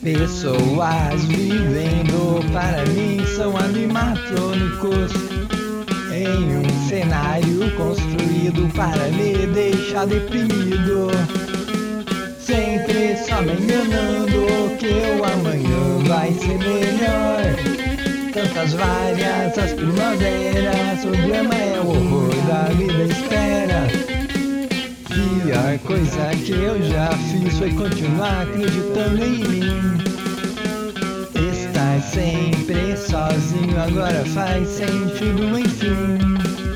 Pessoas vivendo para mim são animatrônicos em um cenário construído para me deixar deprimido. Sempre só me enganando que o amanhã vai ser melhor. Tantas várias as primaveras, o drama é o horror da vida espera. Pior coisa que eu já fiz foi continuar acreditando em mim. Estar sempre sozinho agora faz sentido, enfim.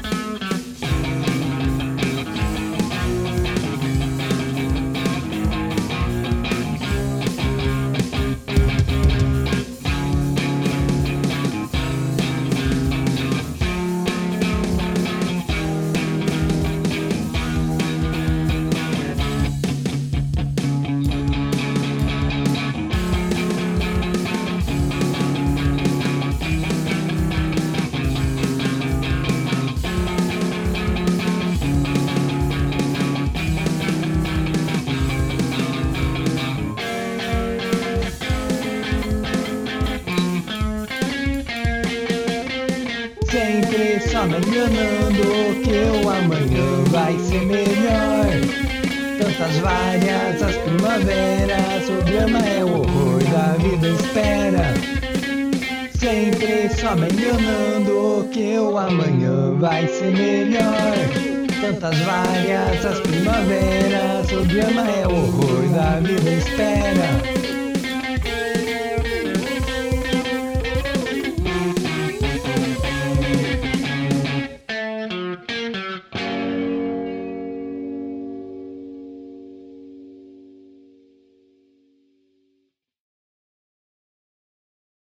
Sempre só me enganando que o amanhã vai ser melhor. Tantas várias as primaveras, o drama é o horror da vida espera. Sempre só me enganando que o amanhã vai ser melhor. Tantas várias as primaveras, o drama é o horror da vida espera.